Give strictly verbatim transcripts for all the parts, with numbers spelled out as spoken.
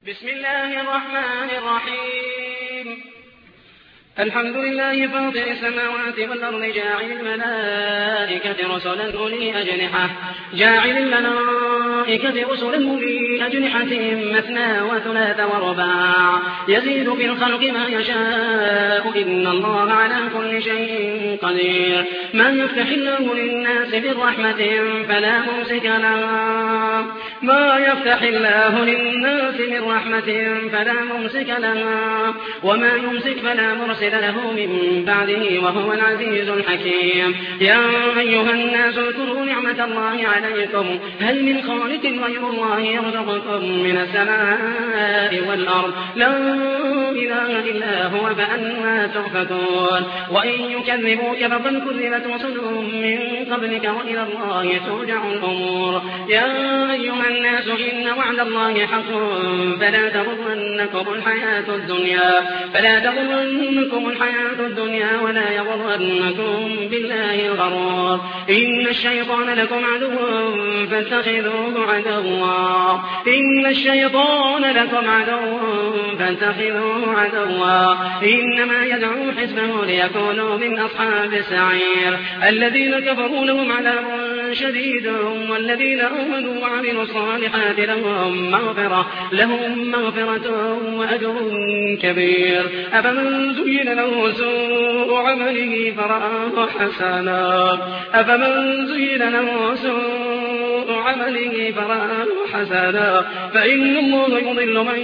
بسم الله الرحمن الرحيم. الحمد لله فاطر السماوات والأرض جاعل الملائكة رسلا أولي أجنحة جاعل الملائكة رسلا أولي أجنحة مثنى وثلاث ورباع يزيد في الخلق ما يشاء إن الله على كل شيء قدير. من يفتح الله للناس من رحمة فلا ممسك لها ما يفتح الله للناس من رحمة فلا ممسك لها وما يمسك فلا مرسل له من بعده وهو العزيز الحكيم. يا أيها الناس اذكروا نعمة الله عليكم هل من خالق غير الله يرزقكم من السماء والأرض لا إله إلا هو فأنى تؤفكون. وإن يكذبوك فقد كذبت رسل من قبلك وإلى الله ترجع الأمور. يا أيها الناس إن وعد الله حق فلا تغرنكم الحياة الدنيا فلا تغرنكم الحياة الدنيا ولا يغرنكم بالله الغرور. إن الشيطان لكم عدو فاتخذوه عدوا إن الشيطان لكم عدو فاتخذوه عدوا إنما يدعو حزبه ليكونوا من أصحاب السعير. الذين كفروا لهم عذاب شديد والذين آمنوا وعملوا الصالحات لهم مغفرة لهم مغفرة وأجر كبير. أفمن زين له سوء عمله فرآه حسنا أفمن زين له سوء عمله فرآه حسنا فإن الله يضل من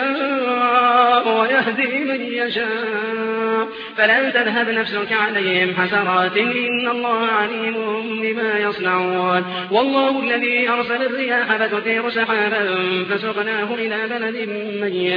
يشاء ويهدي من يشاء فلا تذهب نفسك عليهم حسرات إن الله عليم بما يصنعون. والله الذي أرسل الرياح فتثير سحابا فسقناه إلى بلد ميت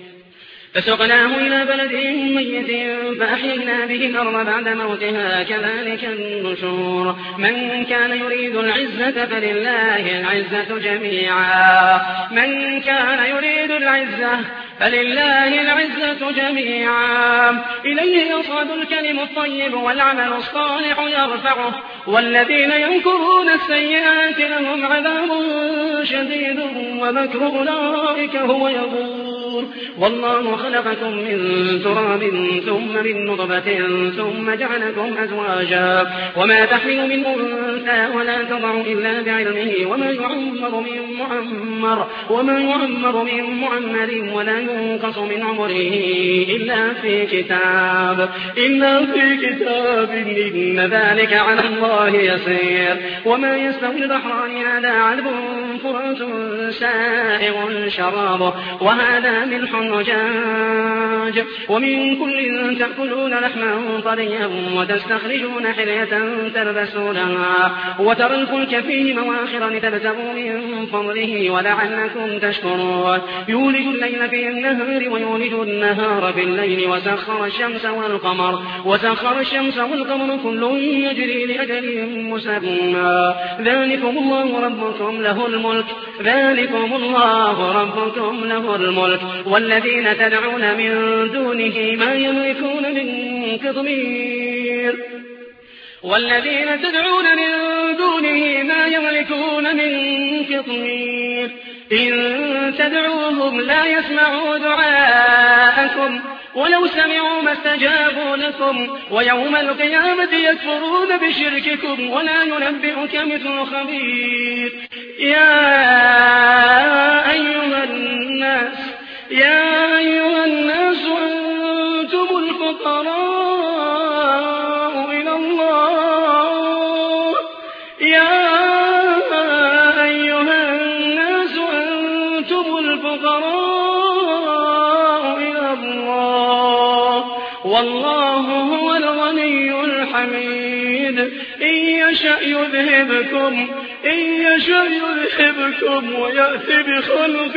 فسقناه إلى بلد ميت فأحيينا به الأرض بعد موتها كذلك النشور. من كان يريد العزة فلله العزة جميعا من كان يريد العزة فلله العزة جميعا إليه يصعد الكلم الطيب والعمل الصالح يرفعه والذين يمكرون السيئات لهم عذاب شديد ومكر أولئك هو يبور. والله خلقكم من تراب ثم من نطفة ثم جعلكم أزواجا وما تحمل من أنثى ولا تضع إلا بعلمه وما يعمر من معمر وما يعمر من معمر ولا ينقص من عمره إلا في كتاب إلا في كتاب إن ذلك على الله يسير. وما يستوي البحران هذا عذب فرات سائغ شرابه وهذا ملح نجاج ومن كل تأكلون لحما طريا وتستخرجون حلية تلبسونها وترى الفلك فيه مواخر لتبتغوا من فضله ولعلكم تشكرون. يولج الليل في النهار ويولج النهار في الليل وسخر الشمس والقمر وسخر الشمس والقمر كل يجري لأجل مسمى. ذلكم الله ربكم له الملك ذلكم الله ربكم له الملك والذين تدعون من دونه ما يملكون من قطمير والذين تدعون من دونه ما يملكون من قطمير إن تدعوهم لا يسمعوا دعاءكم ولو سمعوا ما استجابوا لكم ويوم القيامة يكفرون بشرككم ولا ينبئك مثل خبير. يا أيها الناس يا أيها الناس أنتم الفقراء إلى الله يا أيها الناس أنتم الفقراء إلى الله والله هو الغني الحميد. إن يشأ يذهبكم إن يشأ يذهبكم ويأتي بخلق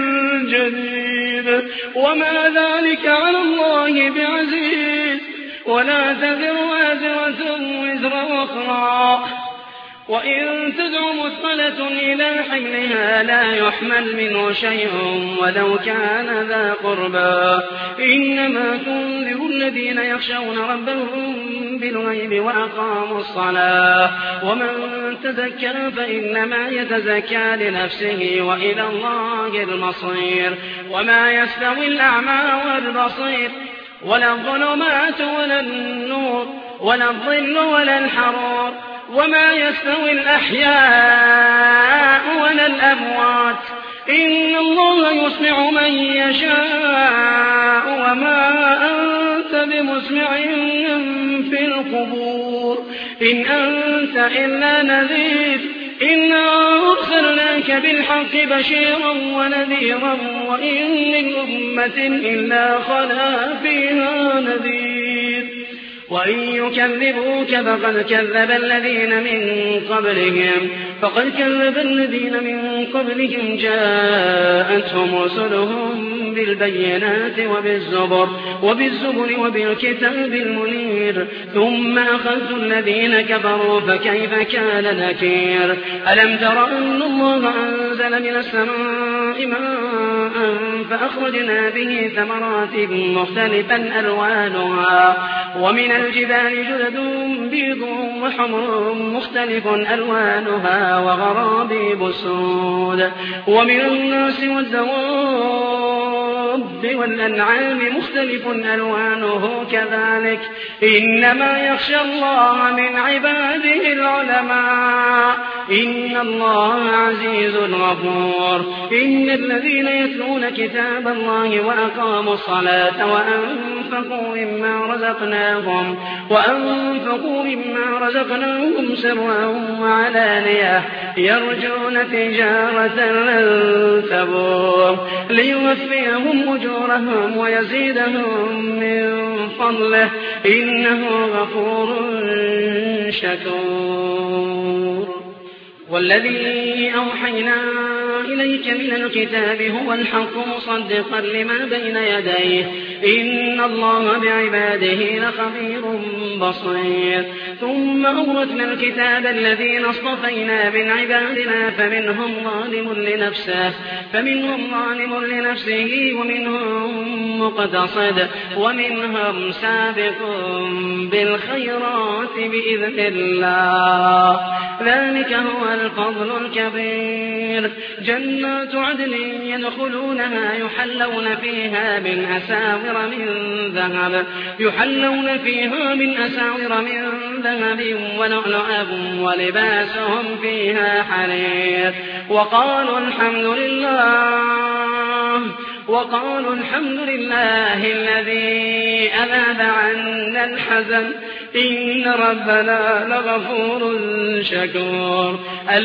جديد وما ذلك على الله بعزيز. ولا تزر وازرة وزر أخرى وإن تدع مثقلة إلى حملها لا يحمل منه شيء ولو كان ذا قربى إنما تنذر الذين يخشون ربهم بالغيب وأقاموا الصلاة ومن تذكر فإنما يتزكى لنفسه وإلى الله المصير وما يستوي الأعمى والبصير ولا الظلمات ولا النور ولا الظل ولا الحرور وما يستوي الأحياء ولا الأموات إن الله يسمع من يشاء وما أنت بمسمع في القبور إن أنت إلا نذير إنا أرسلناك بالحق بشيرا ونذيرا وإن من أمة إلا خلا فيها نذير وإن يكذبوك فقد كذب الذين من قبلهم فقد كذب الذين من قبلهم جاءتهم رسلهم بالبينات وبالزبر وبالزبر وبالكتاب المنير ثم أخذت الذين كفروا فكيف كان نكير ألم تر أن الله أنزل من السماء ماء فأخرجنا به ثمرات مختلفا ألوانها ومن الجبال جدد بيض وحمر مختلف ألوانها وغرابيب سود ومن الناس والدواب والأنعام مختلف ألوانه كذلك إنما يخشى الله من عباده العلماء إن الله عزيز غفور إن الذين يتلون كتاب الله وأقاموا الصلاة وأنفقوا مما رزقناهم وأنفقوا مما رزقناهم سرا وعلانية يرجون تجارة لن تبور ليوفيهم أجورهم ويزيدهم من فضله إنه غفور شكور والذي أوحينا إليك من الكتاب هو الحق مصدقا لما بين يديه إن الله بعباده لخبير بصير ثم أورثنا الكتاب الذين اصطفينا من عبادنا فمنهم ظالم لنفسه فمنهم ظالم لنفسه ومنهم مقتصد ومنهم سابق بالخيرات بإذن الله ذلك هو الفضل الكبير جنات عدن يدخلونها يحلون فيها من أساور من ذهب يحلون فيها من أساور من ذهب ولؤلؤا ولباسهم فيها حرير وقالوا الحمد لله وقالوا الحمد لله الذي أذهب عنا الحزن إن ربنا لغفور شكور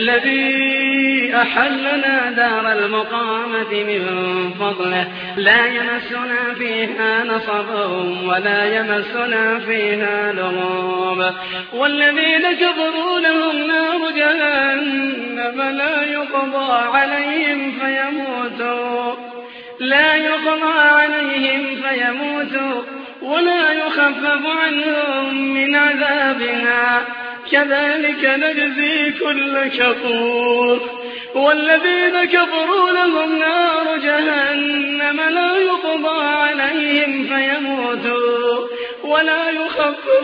الذي أحلنا دار المقامة من فضله لا يمسنا فيها نصب ولا يمسنا فيها لغوب والذين كفروا لهم نار جهنم لا يقضى عليهم فيموتوا لا يقضى عليهم فيموتوا ولا يخفف عنهم من عذابها كذلك نجزي كل كفور والذين كفروا لهم نار جهنم لا يقضى عليهم فيموتوا ولا يخفف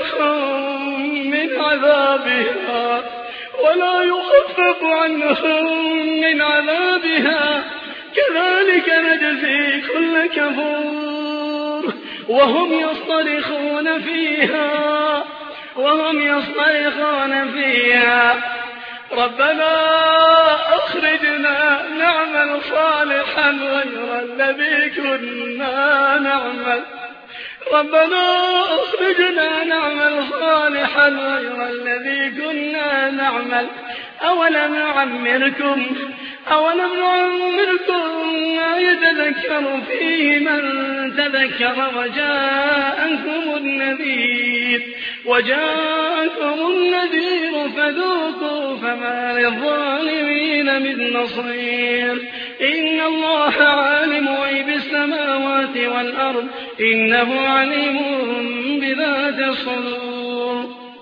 عنهم من عذابها ولا يخفف عنهم من عذابها كذلك نجزي كل كفور وهم يصطرخون فيها وهم يصطرخون فيها ربنا أخرجنا نعمل صالحا غير الذي كنا نعمل ربنا أخرجنا نعمل صالحا غير الذي كنا نعمل أولم نعمركم أولم نعمركم ما يتذكر فيه من تذكر وجاءكم النذير وجاءكم النذير فذوقوا فما للظالمين من نصير إن الله عالم غيب السماوات والأرض إنه عليم بذات الصدور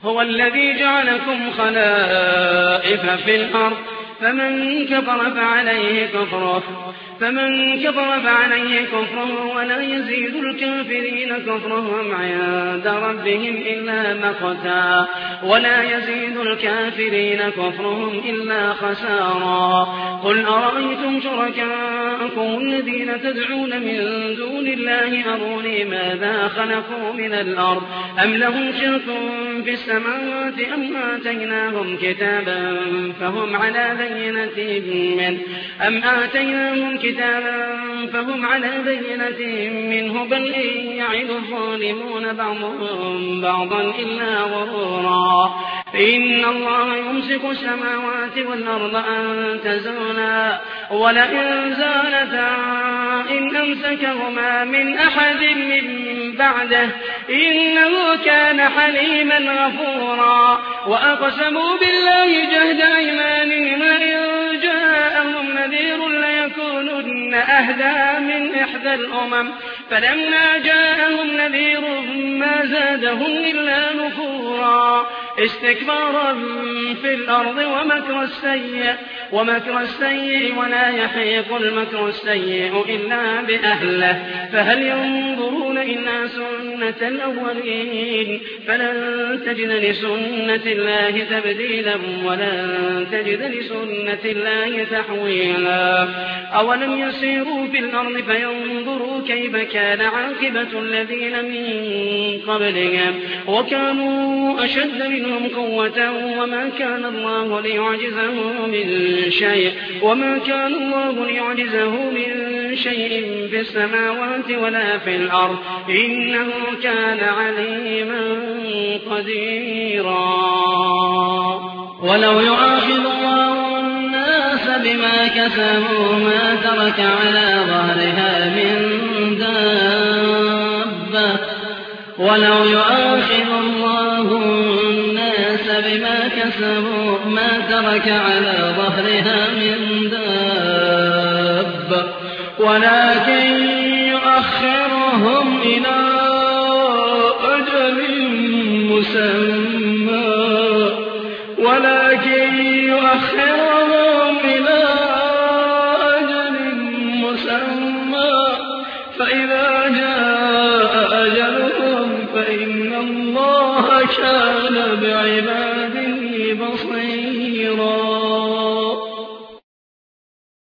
هو الذي جعلكم خلائف في الأرض فمن كفر فعليه كفره فمن كفر فعليه كفره ولا يزيد الكافرين كفرهم عند ربهم إلا مقتا ولا يزيد الكافرين كفرهم إلا خسارا قل أرأيتم شركاءكم الذين تدعون من دون الله أروني ماذا خلقوا من الأرض أم لهم شرك في السماوات أم آتيناهم كتابا فهم على بينة منه أم آتيناهم كتابا فهم على بينة منه بل إن يعد الظالمون بعضهم بعضا إلا غرورا إن الله يمسك السماوات والأرض أن تزولا ولئن زالتا إن أمسكهما من أحد من بعده إنه كان حليما غفورا وأقسموا بالله جهد أيمانهم لئن جاءهم نذير ليكونن أهدى من إحدى الأمم فلما جاءهم نذير ما زادهم إلا نفورا استكبارا في الأرض ومكر السيء ومكر السيء ولا يحيق المكر السيء إلا بأهله فهل ينظرون إلا سنة الأولين فلن تجد لسنة الله تبديلا ولن تجد لسنة الله تحويلا أولم يسيروا في الأرض فينظروا كيف كان عاقبة الذين من قبلهم وكانوا أشد منهم قوة وما كان الله ليعجزه من شيء وما كان الله ليعجزه من شيء في السماوات ولا في الأرض إنه كان عليما قديرا ولو يؤاخذ الله الناس بما كسبوا ما ترك على ظهرها من دابة ولو يؤاخذ الله الناس بما كسبوا ما ترك على ظهرها من دابة ولكن يؤخرهم إلى أجل مسمى ولكن يؤخرهم إلى أجل مسمى فإذا جاء أجلهم فإن الله كان بعباده بصيرا